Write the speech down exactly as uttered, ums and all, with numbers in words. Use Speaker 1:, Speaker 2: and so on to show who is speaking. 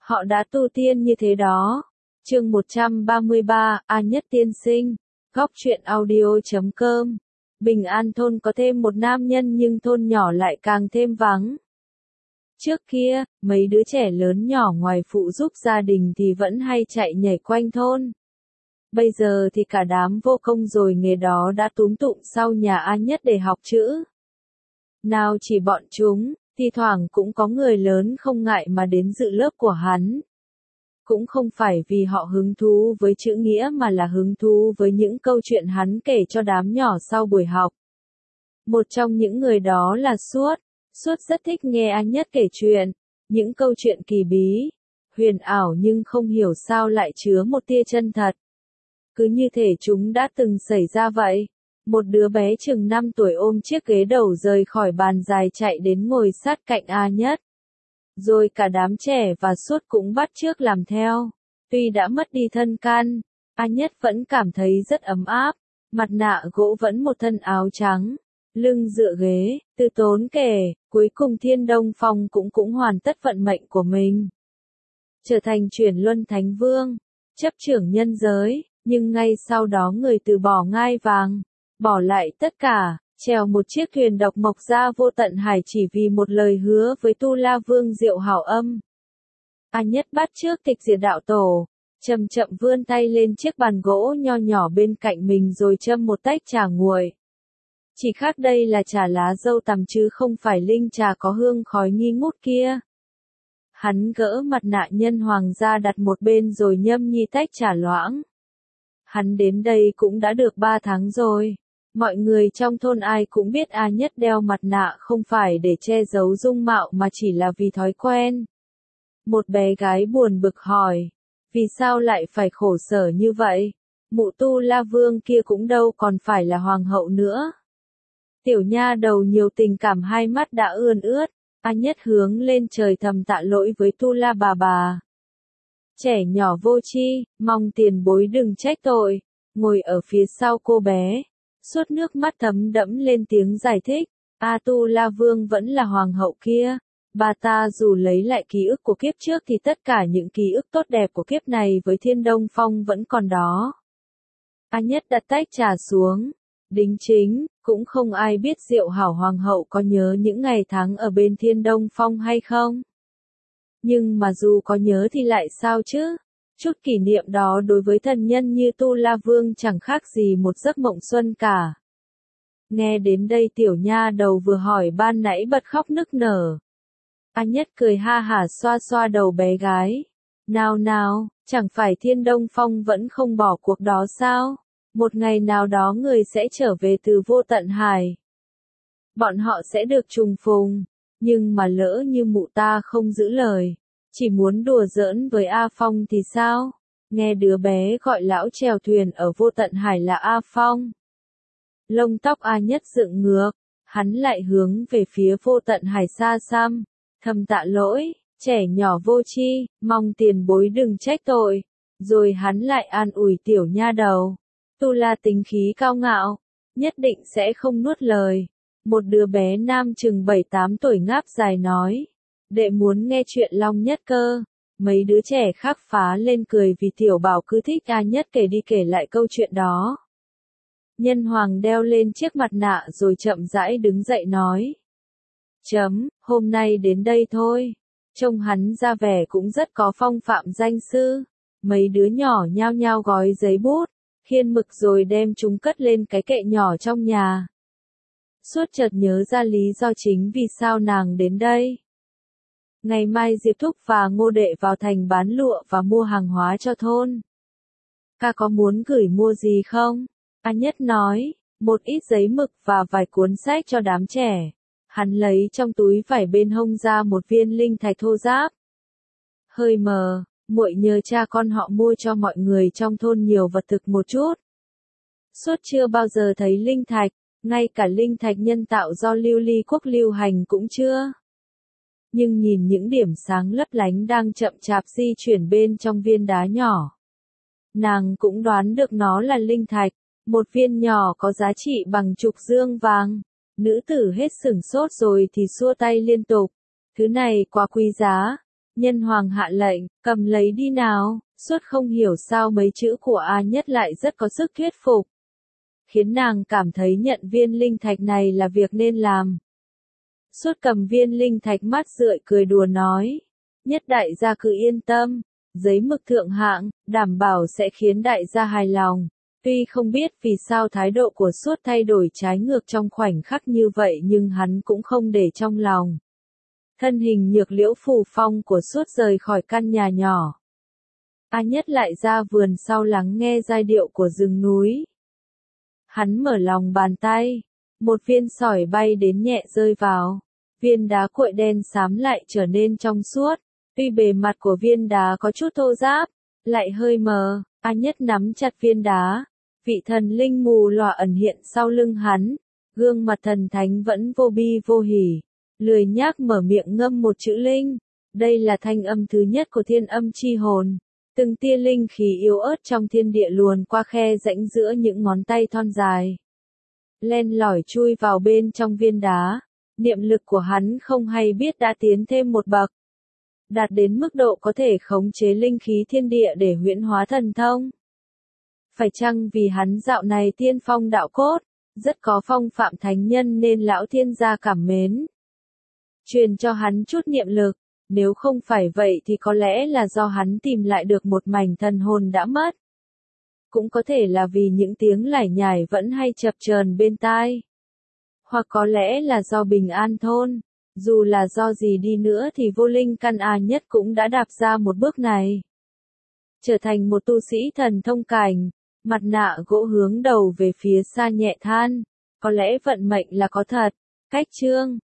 Speaker 1: Họ đã tu tiên như thế đó. Chương một trăm ba mươi ba, A Nhất tiên sinh. Góc truyện audio chấm com. Bình An thôn có thêm một nam nhân nhưng thôn nhỏ lại càng thêm vắng. Trước kia, mấy đứa trẻ lớn nhỏ ngoài phụ giúp gia đình thì vẫn hay chạy nhảy quanh thôn. Bây giờ thì cả đám vô công rồi nghề đó đã túm tụm sau nhà A Nhất để học chữ. Nào chỉ bọn chúng, thi thoảng cũng có người lớn không ngại mà đến dự lớp của hắn. Cũng không phải vì họ hứng thú với chữ nghĩa mà là hứng thú với những câu chuyện hắn kể cho đám nhỏ sau buổi học. Một trong những người đó là Suốt. Suốt rất thích nghe A Nhất kể chuyện, những câu chuyện kỳ bí, huyền ảo nhưng không hiểu sao lại chứa một tia chân thật. Cứ như thể chúng đã từng xảy ra vậy. Một đứa bé chừng năm tuổi ôm chiếc ghế đầu rời khỏi bàn dài chạy đến ngồi sát cạnh A Nhất. Rồi cả đám trẻ và Suốt cũng bắt chước làm theo. Tuy đã mất đi thân can, A Nhất vẫn cảm thấy rất ấm áp. Mặt nạ gỗ vẫn một thân áo trắng, lưng dựa ghế, từ tốn kể, cuối cùng Thiên Đông Phong cũng cũng hoàn tất vận mệnh của mình. Trở thành chuyển luân thánh vương, chấp trưởng nhân giới, nhưng ngay sau đó người từ bỏ ngai vàng, bỏ lại tất cả, trèo một chiếc thuyền độc mộc ra vô tận hải chỉ vì một lời hứa với Tu La Vương Diệu Hảo Âm. A Nhất bắt trước tịch diệt đạo tổ, chậm chậm vươn tay lên chiếc bàn gỗ nho nhỏ bên cạnh mình rồi châm một tách trà nguội. Chỉ khác đây là trà lá dâu tằm chứ không phải linh trà có hương khói nghi ngút kia. Hắn gỡ mặt nạ nhân hoàng ra đặt một bên rồi nhâm nhi tách trà loãng. Hắn đến đây cũng đã được ba tháng rồi. Mọi người trong thôn ai cũng biết A Nhất đeo mặt nạ không phải để che giấu dung mạo mà chỉ là vì thói quen. Một bé gái buồn bực hỏi, vì sao lại phải khổ sở như vậy? Mụ Tu La Vương kia cũng đâu còn phải là hoàng hậu nữa. Tiểu nha đầu nhiều tình cảm hai mắt đã ươn ướt, A Nhất hướng lên trời thầm tạ lỗi với Tu La bà bà. Trẻ nhỏ vô tri, mong tiền bối đừng trách tội. Ngồi ở phía sau cô bé, Suốt nước mắt thấm đẫm lên tiếng giải thích. A Tu La Vương vẫn là hoàng hậu kia. Bà ta dù lấy lại ký ức của kiếp trước thì tất cả những ký ức tốt đẹp của kiếp này với Thiên Đông Phong vẫn còn đó. A Nhất đặt tách trà xuống. Đính chính, cũng không ai biết Diệu Hảo hoàng hậu có nhớ những ngày tháng ở bên Thiên Đông Phong hay không. Nhưng mà dù có nhớ thì lại sao chứ? Chút kỷ niệm đó đối với thần nhân như Tu La Vương chẳng khác gì một giấc mộng xuân cả. Nghe đến đây tiểu nha đầu vừa hỏi ban nãy bật khóc nức nở. A Nhất cười ha hả xoa xoa đầu bé gái. Nào nào, chẳng phải Thiên Đông Phong vẫn không bỏ cuộc đó sao? Một ngày nào đó người sẽ trở về từ vô tận hải. Bọn họ sẽ được trùng phùng. Nhưng mà lỡ như mụ ta không giữ lời, chỉ muốn đùa giỡn với A Phong thì sao? Nghe đứa bé gọi lão chèo thuyền ở vô tận hải là A Phong. Lông tóc A Nhất dựng ngược, hắn lại hướng về phía vô tận hải xa xăm, thầm tạ lỗi, trẻ nhỏ vô tri, mong tiền bối đừng trách tội. Rồi hắn lại an ủi tiểu nha đầu. Tu La tính khí cao ngạo, nhất định sẽ không nuốt lời. Một đứa bé nam chừng bảy tám tuổi ngáp dài nói. Đệ muốn nghe chuyện Long Nhất cơ. Mấy đứa trẻ khác phá lên cười vì tiểu bảo cứ thích A Nhất kể đi kể lại câu chuyện đó. Nhân hoàng đeo lên chiếc mặt nạ rồi chậm rãi đứng dậy nói. Chấm, hôm nay đến đây thôi. Trông hắn ra vẻ cũng rất có phong phạm danh sư. Mấy đứa nhỏ nhao nhao gói giấy bút, khiên mực rồi đem chúng cất lên cái kệ nhỏ trong nhà. Suốt chợt nhớ ra lý do chính vì sao nàng đến đây. Ngày mai Diệp Thúc và Ngô Đệ vào thành bán lụa và mua hàng hóa cho thôn. Ca có muốn gửi mua gì không? A Nhất nói, một ít giấy mực và vài cuốn sách cho đám trẻ. Hắn lấy trong túi vải bên hông ra một viên linh thạch thô ráp. Hơi mờ, muội nhờ cha con họ mua cho mọi người trong thôn nhiều vật thực một chút. Suốt chưa bao giờ thấy linh thạch, ngay cả linh thạch nhân tạo do Lưu Ly Quốc lưu hành cũng chưa. Nhưng nhìn những điểm sáng lấp lánh đang chậm chạp di chuyển bên trong viên đá nhỏ, nàng cũng đoán được nó là linh thạch, một viên nhỏ có giá trị bằng chục dương vàng. Nữ tử hết sửng sốt rồi thì xua tay liên tục. Thứ này quá quý giá, Nhân hoàng hạ lệnh, cầm lấy đi nào. Suốt không hiểu sao mấy chữ của A Nhất lại rất có sức thuyết phục, khiến nàng cảm thấy nhận viên linh thạch này là việc nên làm. Suốt cầm viên linh thạch mắt rượi cười đùa nói, Nhất đại gia cứ yên tâm, giấy mực thượng hạng, đảm bảo sẽ khiến đại gia hài lòng. Tuy không biết vì sao thái độ của Suốt thay đổi trái ngược trong khoảnh khắc như vậy nhưng hắn cũng không để trong lòng. Thân hình nhược liễu phù phong của Suốt rời khỏi căn nhà nhỏ. A Nhất lại ra vườn sau lắng nghe giai điệu của rừng núi. Hắn mở lòng bàn tay, một viên sỏi bay đến nhẹ rơi vào. Viên đá cuội đen xám lại trở nên trong suốt. Tuy bề mặt của viên đá có chút thô ráp, lại hơi mờ, A Nhất nắm chặt viên đá. Vị thần linh mù lòa ẩn hiện sau lưng hắn, gương mặt thần thánh vẫn vô bi vô hỉ, lười nhác mở miệng ngâm một chữ linh. Đây là thanh âm thứ nhất của thiên âm chi hồn. Từng tia linh khí yếu ớt trong thiên địa luồn qua khe rãnh giữa những ngón tay thon dài. Len lỏi chui vào bên trong viên đá, niệm lực của hắn không hay biết đã tiến thêm một bậc. Đạt đến mức độ có thể khống chế linh khí thiên địa để huyễn hóa thần thông. Phải chăng vì hắn dạo này tiên phong đạo cốt, rất có phong phạm thánh nhân nên lão thiên gia cảm mến. Truyền cho hắn chút niệm lực, nếu không phải vậy thì có lẽ là do hắn tìm lại được một mảnh thần hồn đã mất. Cũng có thể là vì những tiếng lải nhải vẫn hay chập chờn bên tai. Hoặc có lẽ là do bình an thôn, dù là do gì đi nữa thì vô linh căn A Nhất cũng đã đạp ra một bước này. Trở thành một tu sĩ thần thông cảnh, mặt nạ gỗ hướng đầu về phía xa nhẹ than, có lẽ vận mệnh là có thật. Cách chương